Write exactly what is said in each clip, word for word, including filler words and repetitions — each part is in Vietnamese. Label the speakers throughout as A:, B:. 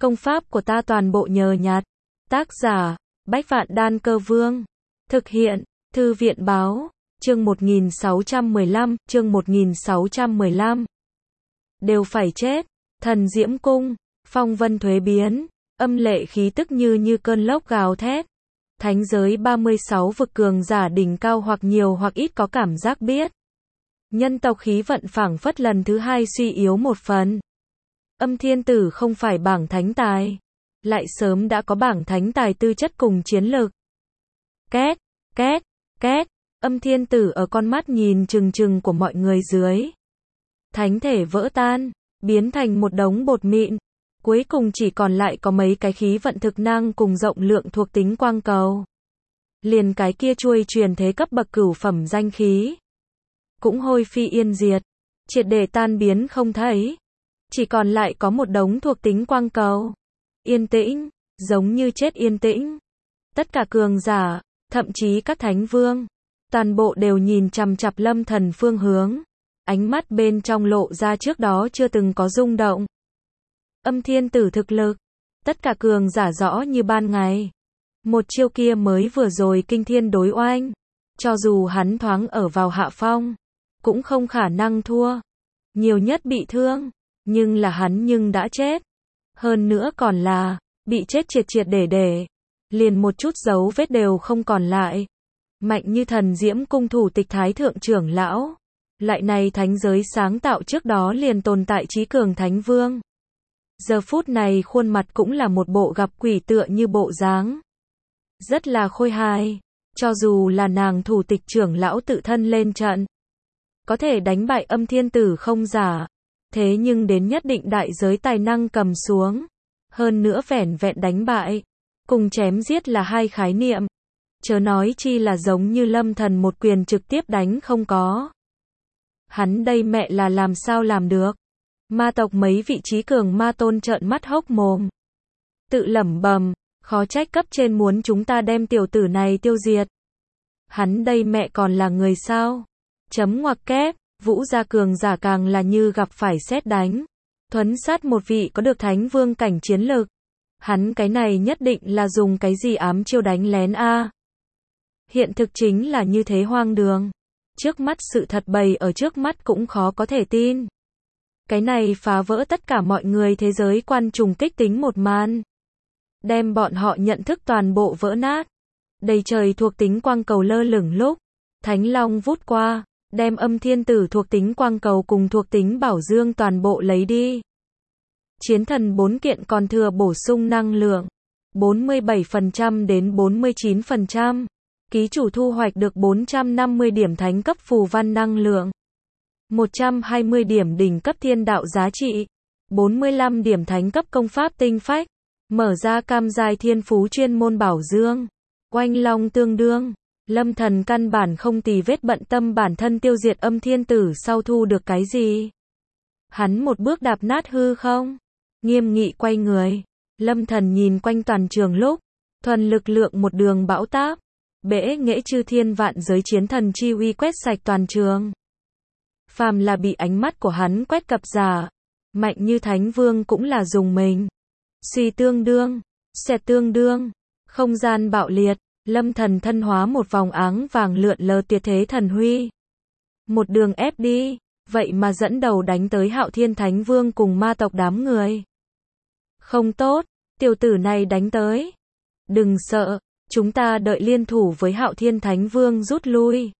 A: Công pháp của ta toàn bộ nhờ nhặt. Tác giả, Bách Vạn Đan Cơ Vương. Thực hiện, Thư viện Báo. Chương một nghìn sáu trăm mười lăm, chương một nghìn sáu trăm mười lăm. Đều phải chết. Thần Diễm Cung, phong vân thuế biến, âm lệ khí tức như như cơn lốc gào thét. Thánh giới ba mươi sáu vực cường giả đỉnh cao hoặc nhiều hoặc ít có cảm giác biết. Nhân tộc khí vận phảng phất lần thứ hai suy yếu một phần. Âm Thiên Tử không phải bảng thánh tài, lại sớm đã có bảng thánh tài tư chất cùng chiến lực. Két, két, két, Âm Thiên Tử ở con mắt nhìn trừng trừng của mọi người dưới. Thánh thể vỡ tan, biến thành một đống bột mịn. Cuối cùng chỉ còn lại có mấy cái khí vận thực năng cùng rộng lượng thuộc tính quang cầu. Liền cái kia chuôi truyền thế cấp bậc cửu phẩm danh khí cũng hôi phi yên diệt, triệt để tan biến không thấy. Chỉ còn lại có một đống thuộc tính quang cầu. Yên tĩnh, giống như chết yên tĩnh. Tất cả cường giả, thậm chí các thánh vương, toàn bộ đều nhìn chằm chằm Lâm Thần phương hướng. Ánh mắt bên trong lộ ra trước đó chưa từng có rung động. Âm Thiên Tử thực lực, tất cả cường giả rõ như ban ngày. Một chiêu kia mới vừa rồi kinh thiên đối oanh. Cho dù hắn thoáng ở vào hạ phong, cũng không khả năng thua. Nhiều nhất bị thương, nhưng là hắn nhưng đã chết. Hơn nữa còn là, bị chết triệt triệt để để. Liền một chút dấu vết đều không còn lại. Mạnh như Thần Diễm Cung thủ tịch thái thượng trưởng lão. Lại này thánh giới sáng tạo trước đó liền tồn tại trí cường thánh vương. Giờ phút này khuôn mặt cũng là một bộ gặp quỷ tựa như bộ dáng. Rất là khôi hài. Cho dù là nàng thủ tịch trưởng lão tự thân lên trận, có thể đánh bại Âm Thiên Tử không giả. Thế nhưng đến nhất định đại giới tài năng cầm xuống. Hơn nữa vẻn vẹn đánh bại, cùng chém giết là hai khái niệm. Chớ nói chi là giống như Lâm Thần một quyền trực tiếp đánh không có. Hắn đây mẹ là làm sao làm được. Ma tộc mấy vị trí cường ma tôn trợn mắt hốc mồm. Tự lẩm bẩm, khó trách cấp trên muốn chúng ta đem tiểu tử này tiêu diệt. Hắn đây mẹ còn là người sao? Chấm ngoặc kép, Vũ gia cường giả càng là như gặp phải sét đánh. Thuấn sát một vị có được thánh vương cảnh chiến lực. Hắn cái này nhất định là dùng cái gì ám chiêu đánh lén a? Hiện thực chính là như thế hoang đường. Trước mắt sự thật bày ở trước mắt cũng khó có thể tin. Cái này phá vỡ tất cả mọi người thế giới quan trùng kích tính một màn. Đem bọn họ nhận thức toàn bộ vỡ nát. Đầy trời thuộc tính quang cầu lơ lửng lúc. Thánh Long vút qua, đem Âm Thiên Tử thuộc tính quang cầu cùng thuộc tính bảo dương toàn bộ lấy đi. Chiến thần bốn kiện còn thừa bổ sung năng lượng. bốn mươi bảy phần trăm đến bốn mươi chín phần trăm. Ký chủ thu hoạch được bốn trăm năm mươi điểm thánh cấp phù văn năng lượng. một trăm hai mươi điểm đỉnh cấp thiên đạo giá trị. bốn mươi lăm điểm thánh cấp công pháp tinh phách. Mở ra cam giai thiên phú chuyên môn bảo dương. Oanh long tương đương. Lâm Thần căn bản không tì vết bận tâm bản thân tiêu diệt Âm Thiên Tử sau thu được cái gì. Hắn một bước đạp nát hư không. Nghiêm nghị quay người. Lâm Thần nhìn quanh toàn trường lúc. Thuần lực lượng một đường bão táp. Bể nghệ chư thiên vạn giới chiến thần chi uy quét sạch toàn trường. Phàm là bị ánh mắt của hắn quét cập giả. Mạnh như thánh vương cũng là dùng mình. Suy tương đương. Xẹt tương đương. Không gian bạo liệt. Lâm Thần thân hóa một vòng áng vàng lượn lờ tuyệt thế thần huy. Một đường ép đi. Vậy mà dẫn đầu đánh tới Hạo Thiên Thánh Vương cùng ma tộc đám người. Không tốt. Tiểu tử này đánh tới. Đừng sợ. Chúng ta đợi liên thủ với Hạo Thiên Thánh Vương rút lui.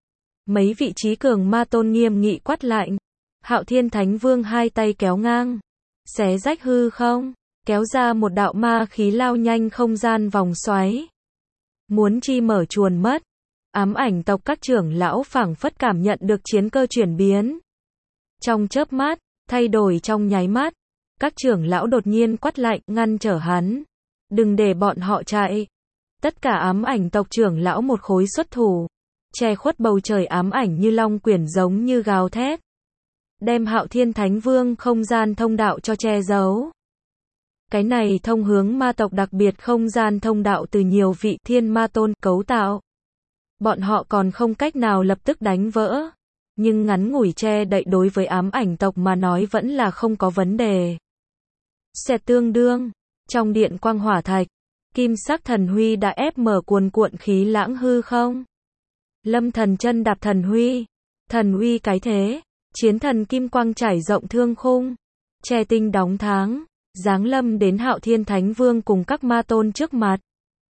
A: Mấy vị trí cường ma tôn nghiêm nghị quát lạnh. Hạo Thiên Thánh Vương hai tay kéo ngang. Xé rách hư không. Kéo ra một đạo ma khí lao nhanh không gian vòng xoáy. Muốn chi mở chuồn mất. Ám ảnh tộc các trưởng lão phảng phất cảm nhận được chiến cơ chuyển biến. Trong chớp mắt, thay đổi trong nháy mắt. Các trưởng lão đột nhiên quát lạnh ngăn trở hắn. Đừng để bọn họ chạy. Tất cả ám ảnh tộc trưởng lão một khối xuất thủ. Che khuất bầu trời ám ảnh như long quyển giống như gào thét. Đem Hạo Thiên Thánh Vương không gian thông đạo cho che giấu. Cái này thông hướng ma tộc đặc biệt không gian thông đạo từ nhiều vị thiên ma tôn cấu tạo. Bọn họ còn không cách nào lập tức đánh vỡ. Nhưng ngắn ngủi che đậy đối với ám ảnh tộc mà nói vẫn là không có vấn đề. Xẹt tương đương. Trong điện quang hỏa thạch, kim sắc thần huy đã ép mở cuồn cuộn khí lãng hư không. Lâm Thần chân đạp thần huy. Thần huy cái thế. Chiến thần kim quang trải rộng thương khung. Che tinh đóng tháng. Giáng lâm đến Hạo Thiên Thánh Vương cùng các ma tôn trước mặt.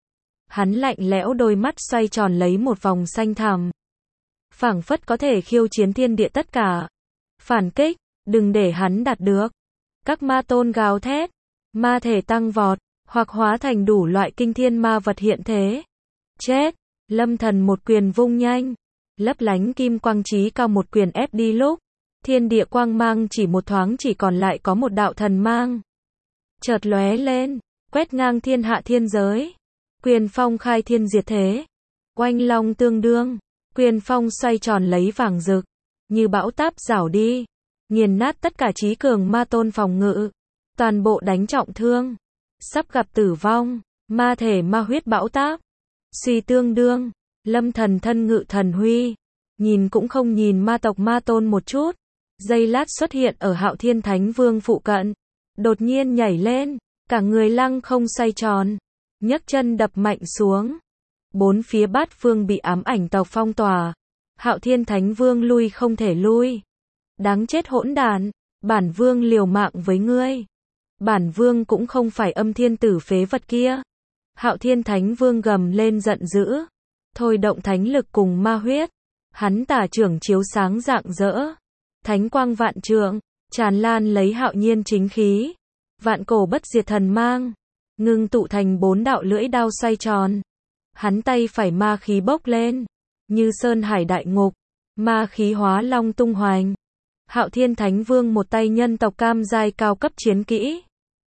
A: Hắn lạnh lẽo đôi mắt xoay tròn lấy một vòng xanh thẳm. Phảng phất có thể khiêu chiến thiên địa tất cả. Phản kích, đừng để hắn đạt được. Các ma tôn gào thét. Ma thể tăng vọt, hoặc hóa thành đủ loại kinh thiên ma vật hiện thế. Chết! Lâm Thần một quyền vung nhanh. Lấp lánh kim quang chí cao một quyền ép đi lúc. Thiên địa quang mang chỉ một thoáng chỉ còn lại có một đạo thần mang. Chợt lóe lên, quét ngang thiên hạ thiên giới. Quyền phong khai thiên diệt thế. Oanh long tương đương. Quyền phong xoay tròn lấy vàng rực. Như bão táp rảo đi. Nghiền nát tất cả trí cường ma tôn phòng ngự. Toàn bộ đánh trọng thương. Sắp gặp tử vong. Ma thể ma huyết bão táp. Suy tương đương. Lâm Thần thân ngự thần huy. Nhìn cũng không nhìn ma tộc ma tôn một chút. Giây lát xuất hiện ở Hạo Thiên Thánh Vương phụ cận. Đột nhiên nhảy lên. Cả người lăng không xoay tròn. Nhấc chân đập mạnh xuống. Bốn phía bát phương bị ám ảnh tộc phong tỏa. Hạo Thiên Thánh Vương lui không thể lui. Đáng chết hỗn đản. Bản vương liều mạng với ngươi. Bản vương cũng không phải âm thiên tử phế vật kia. Hạo Thiên Thánh Vương gầm lên giận dữ. Thôi động thánh lực cùng ma huyết. Hắn tả trưởng chiếu sáng rạng rỡ. Thánh quang vạn trượng. Tràn lan lấy hạo nhiên chính khí. Vạn cổ bất diệt thần mang. Ngưng tụ thành bốn đạo lưỡi đao xoay tròn. Hắn tay phải ma khí bốc lên. Như sơn hải đại ngục. Ma khí hóa long tung hoành. Hạo Thiên Thánh Vương một tay nhân tộc cam giai cao cấp chiến kỹ.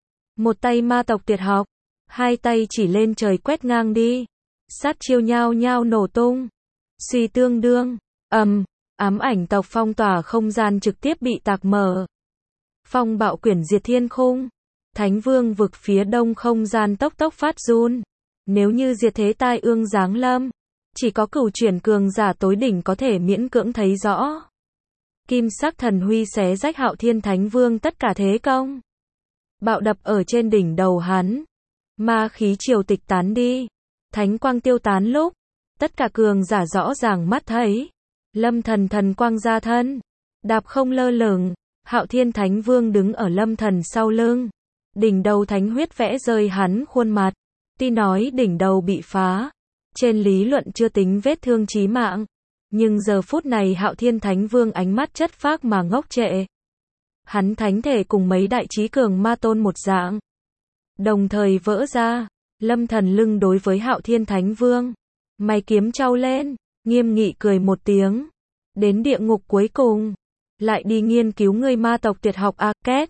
A: Một tay ma tộc tuyệt học. Hai tay chỉ lên trời quét ngang đi. Sát chiêu nhao nhao nổ tung. Suy tương đương. Ầm. Um, ám ảnh tộc phong tỏa không gian trực tiếp bị tạc mở. Phong bạo quyển diệt thiên khung. Thánh Vương vực phía đông không gian tốc tốc phát run. Nếu như diệt thế tai ương giáng lâm. Chỉ có cửu chuyển cường giả tối đỉnh có thể miễn cưỡng thấy rõ. Kim sắc thần huy xé rách Hạo Thiên Thánh Vương tất cả thế công. Bạo đập ở trên đỉnh đầu hắn. Ma khí triều tịch tán đi. Thánh quang tiêu tán lúc. Tất cả cường giả rõ ràng mắt thấy. Lâm Thần thần quang ra thân. Đạp không lơ lửng. Hạo Thiên Thánh Vương đứng ở Lâm Thần sau lưng. Đỉnh đầu thánh huyết vẽ rơi hắn khuôn mặt. Tuy nói đỉnh đầu bị phá. Trên lý luận chưa tính vết thương chí mạng. Nhưng giờ phút này Hạo Thiên Thánh Vương ánh mắt chất phác mà ngốc trệ. Hắn thánh thể cùng mấy đại trí cường ma tôn một dạng. Đồng thời vỡ ra. Lâm Thần lưng đối với Hạo Thiên Thánh Vương. Mày kiếm trao lên. Nghiêm nghị cười một tiếng. Đến địa ngục cuối cùng. Lại đi nghiên cứu người ma tộc tuyệt học a két.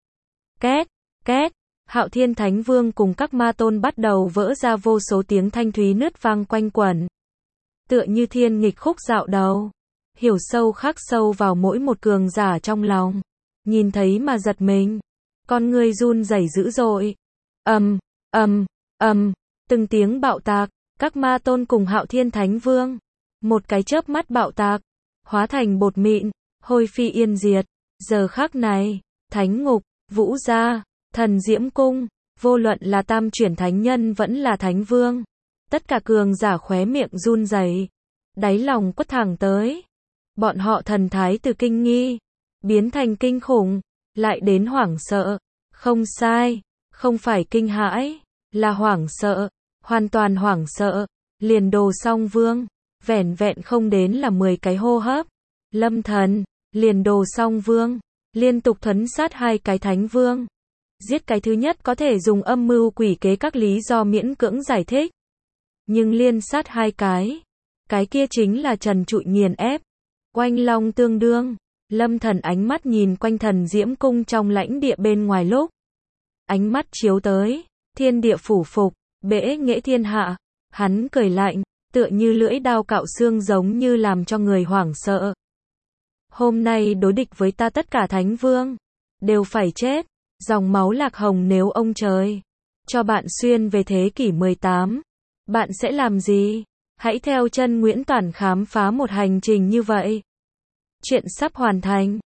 A: Két. Két. Hạo Thiên Thánh Vương cùng các ma tôn bắt đầu vỡ ra vô số tiếng thanh thúy nứt vang quanh quẩn. Tựa như thiên nghịch khúc dạo đầu. Hiểu sâu khắc sâu vào mỗi một cường giả trong lòng. Nhìn thấy mà giật mình. Con người run rẩy dữ dội. Ầm, ầm, ầm, từng tiếng bạo tạc. Các ma tôn cùng Hạo Thiên Thánh Vương. Một cái chớp mắt bạo tạc. Hóa thành bột mịn. Hôi phi yên diệt. Giờ khắc này. Thánh ngục, vũ gia. Thần Diễm Cung, vô luận là tam chuyển thánh nhân vẫn là thánh vương. Tất cả cường giả khóe miệng run rẩy, đáy lòng quất thẳng tới. Bọn họ thần thái từ kinh nghi, biến thành kinh khủng, lại đến hoảng sợ. Không sai, không phải kinh hãi, là hoảng sợ, hoàn toàn hoảng sợ. Liền Đồ Song Vương, vẻn vẹn không đến là mười cái hô hấp. Lâm Thần, liền Đồ Song Vương, liên tục thuấn sát hai cái thánh vương. Giết cái thứ nhất có thể dùng âm mưu quỷ kế các lý do miễn cưỡng giải thích. Nhưng liên sát hai cái. Cái kia chính là trần trụi nghiền ép. Oanh long tương đương. Lâm Thần ánh mắt nhìn quanh Thần Diễm Cung trong lãnh địa bên ngoài lúc. Ánh mắt chiếu tới. Thiên địa phủ phục. Bẽ nghệ thiên hạ. Hắn cười lạnh. Tựa như lưỡi đao cạo xương giống như làm cho người hoảng sợ. Hôm nay đối địch với ta tất cả thánh vương. Đều phải chết. Dòng máu lạc hồng nếu ông trời cho bạn xuyên về thế kỷ mười tám, bạn sẽ làm gì? Hãy theo chân Nguyễn Toản khám phá một hành trình như vậy. Chuyện sắp hoàn thành.